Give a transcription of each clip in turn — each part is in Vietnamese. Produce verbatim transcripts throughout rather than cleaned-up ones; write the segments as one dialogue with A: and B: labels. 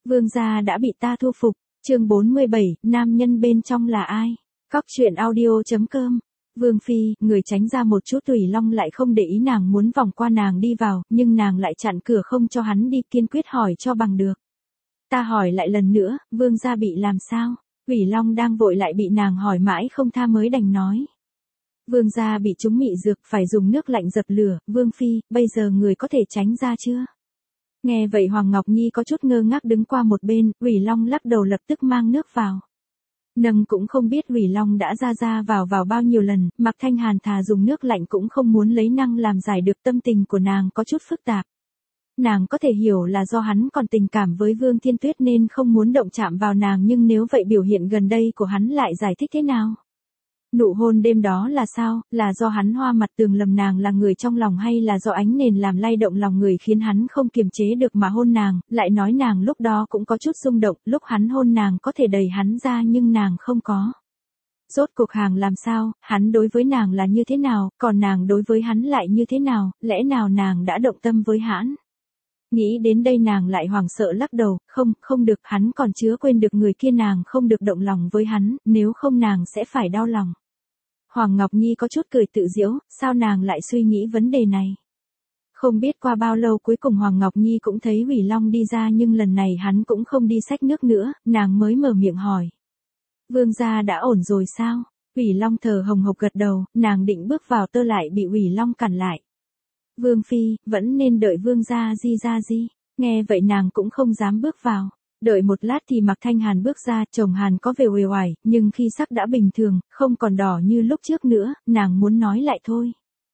A: Vương gia đã bị ta thu phục. Chương bốn mươi bảy, nam nhân bên trong là ai? Cóc truyện audio chấm com. Vương phi, người tránh ra một chút. Thủy Long lại không để ý nàng muốn vòng qua nàng đi vào, nhưng nàng lại chặn cửa không cho hắn đi, kiên quyết hỏi cho bằng được. Ta hỏi lại lần nữa, vương gia bị làm sao? Thủy Long đang vội lại bị nàng hỏi mãi không tha mới đành nói. Vương gia bị trúng mị dược, phải dùng nước lạnh dập lửa. Vương phi, bây giờ người có thể tránh ra chưa? Nghe vậy Hoàng Ngọc Nhi có chút ngơ ngác đứng qua một bên. Thủy Long lắc đầu lập tức mang nước vào. Nâng cũng không biết Thủy Long đã ra ra vào vào bao nhiêu lần, Mạc Thanh Hàn thà dùng nước lạnh cũng không muốn lấy năng làm giải được. Tâm tình của nàng có chút phức tạp. Nàng có thể hiểu là do hắn còn tình cảm với Vương Thiên Tuyết nên không muốn động chạm vào nàng, nhưng nếu vậy biểu hiện gần đây của hắn lại giải thích thế nào? Nụ hôn đêm đó là sao? Là do hắn hoa mặt tường lầm nàng là người trong lòng, hay là do ánh nền làm lay động lòng người khiến hắn không kiềm chế được mà hôn nàng? Lại nói nàng lúc đó cũng có chút rung động, lúc hắn hôn nàng có thể đẩy hắn ra nhưng nàng không có. Rốt cuộc hàng làm sao? Hắn đối với nàng là như thế nào? Còn nàng đối với hắn lại như thế nào? Lẽ nào nàng đã động tâm với hắn? Nghĩ đến đây nàng lại hoảng sợ lắc đầu. Không, không được, hắn còn chứa quên được người kia, nàng không được động lòng với hắn, nếu không nàng sẽ phải đau lòng. Hoàng Ngọc Nhi có chút cười tự giễu, sao nàng lại suy nghĩ vấn đề này? Không biết qua bao lâu cuối cùng Hoàng Ngọc Nhi cũng thấy Thủy Long đi ra, nhưng lần này hắn cũng không đi xách nước nữa, nàng mới mở miệng hỏi. Vương gia đã ổn rồi sao? Thủy Long thở hồng hộc gật đầu, nàng định bước vào tơ lại bị Thủy Long cản lại. Vương phi, vẫn nên đợi vương gia di ra di. Nghe vậy nàng cũng không dám bước vào. Đợi một lát thì Mạc Thanh Hàn bước ra, chồng Hàn có vẻ uể oải, nhưng khi sắc đã bình thường, không còn đỏ như lúc trước nữa, nàng muốn nói lại thôi.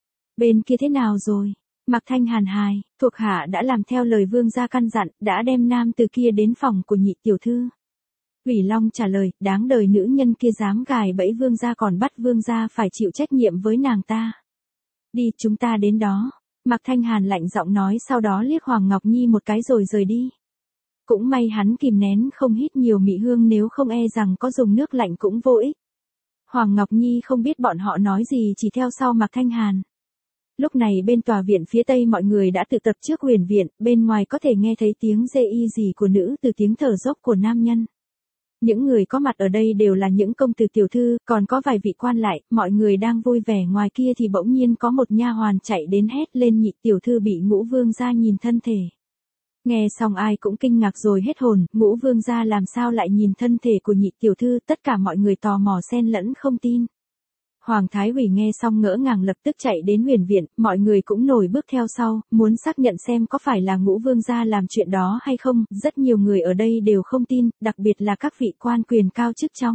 A: Bên kia thế nào rồi? Mạc Thanh Hàn hài, thuộc hạ đã làm theo lời vương gia căn dặn, đã đem nam từ kia đến phòng của nhị tiểu thư. Thủy Long trả lời, đáng đời nữ nhân kia dám gài bẫy vương gia, còn bắt vương gia phải chịu trách nhiệm với nàng ta. Đi, chúng ta đến đó. Mạc Thanh Hàn lạnh giọng nói, sau đó liếc Hoàng Ngọc Nhi một cái rồi rời đi. Cũng may hắn kìm nén không hít nhiều mị hương, nếu không e rằng có dùng nước lạnh cũng vô ích. Hoàng Ngọc Nhi không biết bọn họ nói gì, chỉ theo sau Mạc Thanh Hàn. Lúc này bên tòa viện phía tây mọi người đã tụ tập trước huyền viện, bên ngoài có thể nghe thấy tiếng rê y gì của nữ từ, tiếng thở dốc của nam nhân. Những người có mặt ở đây đều là những công tử tiểu thư, còn có vài vị quan lại. Mọi người đang vui vẻ ngoài kia thì bỗng nhiên có một nha hoàn chạy đến hét lên, nhị tiểu thư bị Ngũ vương gia nhìn thân thể. Nghe xong ai cũng kinh ngạc rồi hết hồn, Ngũ vương gia làm sao lại nhìn thân thể của nhị tiểu thư? Tất cả mọi người tò mò xen lẫn không tin. Hoàng Thái Hủy nghe xong ngỡ ngàng lập tức chạy đến huyền viện, mọi người cũng nổi bước theo sau, muốn xác nhận xem có phải là Ngũ vương gia làm chuyện đó hay không. Rất nhiều người ở đây đều không tin, đặc biệt là các vị quan quyền cao chức trong.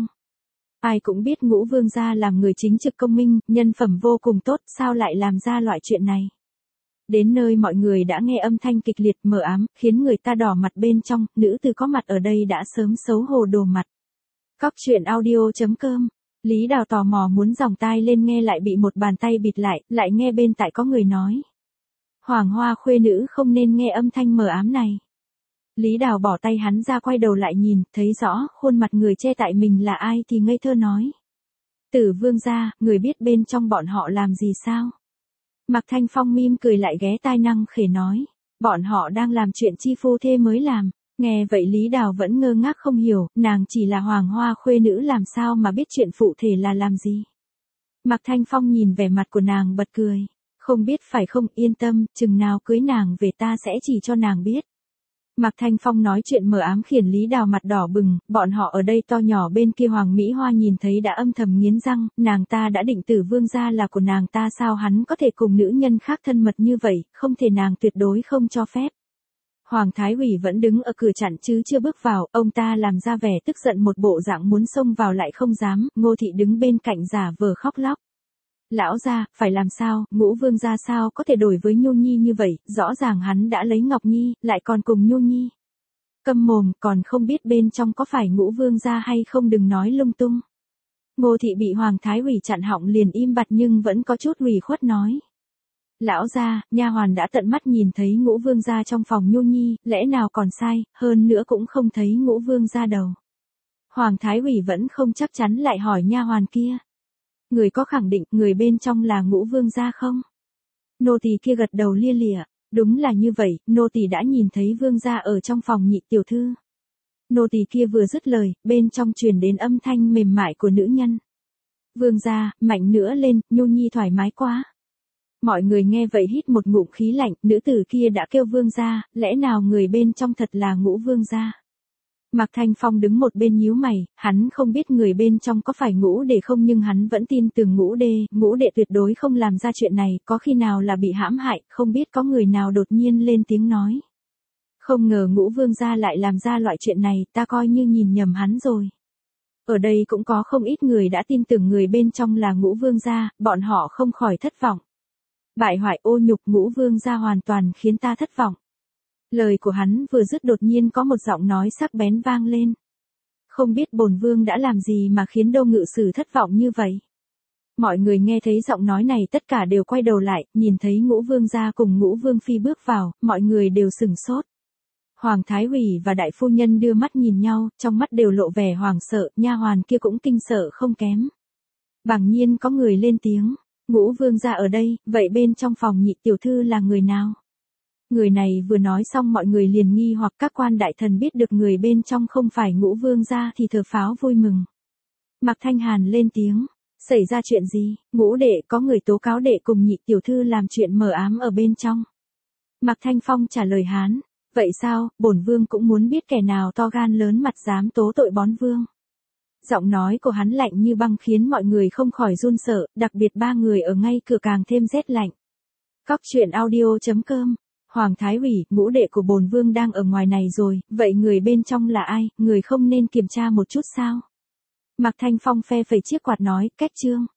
A: Ai cũng biết Ngũ vương gia làm người chính trực công minh, nhân phẩm vô cùng tốt, sao lại làm ra loại chuyện này. Đến nơi mọi người đã nghe âm thanh kịch liệt mờ ám, khiến người ta đỏ mặt bên trong. Nữ từ có mặt ở đây đã sớm xấu hổ đổ mặt. Cóc truyện audio chấm com. Lý Đào tò mò muốn dòng tai lên nghe, lại bị một bàn tay bịt lại, lại nghe bên tại có người nói. Hoàng hoa khuê nữ không nên nghe âm thanh mờ ám này. Lý Đào bỏ tay hắn ra, quay đầu lại nhìn, thấy rõ khuôn mặt người che tại mình là ai thì ngây thơ nói. Tử vương gia, người biết bên trong bọn họ làm gì sao? Mạc Thanh Phong mím cười lại ghé tai năng khề nói. Bọn họ đang làm chuyện chi phu thê mới làm. Nghe vậy Lý Đào vẫn ngơ ngác không hiểu, nàng chỉ là hoàng hoa khuê nữ làm sao mà biết chuyện phụ thể là làm gì. Mạc Thanh Phong nhìn vẻ mặt của nàng bật cười. Không biết phải không, yên tâm, chừng nào cưới nàng về ta sẽ chỉ cho nàng biết. Mạc Thanh Phong nói chuyện mờ ám khiến Lý Đào mặt đỏ bừng, bọn họ ở đây to nhỏ, bên kia Hoàng Mỹ Hoa nhìn thấy đã âm thầm nghiến răng, nàng ta đã định Tử vương gia là của nàng ta, sao hắn có thể cùng nữ nhân khác thân mật như vậy, không thể, nàng tuyệt đối không cho phép. Hoàng Thái Hủy vẫn đứng ở cửa chặn chứ chưa bước vào, ông ta làm ra vẻ tức giận một bộ dạng muốn xông vào lại không dám. Ngô Thị đứng bên cạnh giả vờ khóc lóc. Lão gia, phải làm sao? Ngũ vương gia sao có thể đổi với Nhu Nhi như vậy, rõ ràng hắn đã lấy Ngọc Nhi, lại còn cùng Nhu Nhi. Câm mồm, còn không biết bên trong có phải Ngũ vương gia hay không, đừng nói lung tung. Ngô Thị bị Hoàng Thái Hủy chặn họng liền im bặt, nhưng vẫn có chút ủy khuất nói. Lão gia, nha hoàn đã tận mắt nhìn thấy Ngũ vương gia trong phòng Nhu Nhi, lẽ nào còn sai, hơn nữa cũng không thấy Ngũ vương gia đầu. Hoàng Thái Hủy vẫn không chắc chắn lại hỏi nha hoàn kia. Người có khẳng định người bên trong là Ngũ vương gia không? Nô tỳ kia gật đầu lia lịa, đúng là như vậy, nô tỳ đã nhìn thấy vương gia ở trong phòng nhị tiểu thư. Nô tỳ kia vừa dứt lời, bên trong truyền đến âm thanh mềm mại của nữ nhân. Vương gia, mạnh nữa lên, nhu nhi thoải mái quá. Mọi người nghe vậy hít một ngụm khí lạnh, nữ tử kia đã kêu vương gia, lẽ nào người bên trong thật là Ngũ vương gia? Mạc Thanh Phong đứng một bên nhíu mày, hắn không biết người bên trong có phải Ngũ đệ không nhưng hắn vẫn tin tưởng Ngũ đệ, Ngũ đệ tuyệt đối không làm ra chuyện này, có khi nào là bị hãm hại, không biết có người nào đột nhiên lên tiếng nói. Không ngờ Ngũ vương gia lại làm ra loại chuyện này, ta coi như nhìn nhầm hắn rồi. Ở đây cũng có không ít người đã tin tưởng người bên trong là Ngũ vương gia, bọn họ không khỏi thất vọng. Bại hoại ô nhục Ngũ vương gia hoàn toàn khiến ta thất vọng. Lời của hắn vừa dứt đột nhiên có một giọng nói sắc bén vang lên. Không biết bổn vương đã làm gì mà khiến Đô ngự sử thất vọng như vậy. Mọi người nghe thấy giọng nói này tất cả đều quay đầu lại, nhìn thấy Ngũ vương gia cùng Ngũ vương phi bước vào, mọi người đều sửng sốt. Hoàng Thái Hủy và đại phu nhân đưa mắt nhìn nhau, trong mắt đều lộ vẻ hoảng sợ, nha hoàn kia cũng kinh sợ không kém. Bỗng nhiên có người lên tiếng, Ngũ vương gia ở đây, vậy bên trong phòng nhị tiểu thư là người nào? Người này vừa nói xong mọi người liền nghi hoặc các quan đại thần biết được người bên trong không phải Ngũ vương gia thì thở pháo vui mừng. Mạc Thanh Hàn lên tiếng, xảy ra chuyện gì? Ngũ đệ có người tố cáo đệ cùng nhị tiểu thư làm chuyện mờ ám ở bên trong. Mạc Thanh Phong trả lời hắn, vậy sao, bổn vương cũng muốn biết kẻ nào to gan lớn mặt dám tố tội bón vương. Giọng nói của hắn lạnh như băng khiến mọi người không khỏi run sợ, đặc biệt ba người ở ngay cửa càng thêm rét lạnh. Cóc truyện audio chấm com Hoàng Thái Hủy, Ngũ đệ của bổn vương đang ở ngoài này rồi, vậy người bên trong là ai, người không nên kiểm tra một chút sao? Mạc Thanh Phong phe phẩy chiếc quạt nói, kết chương.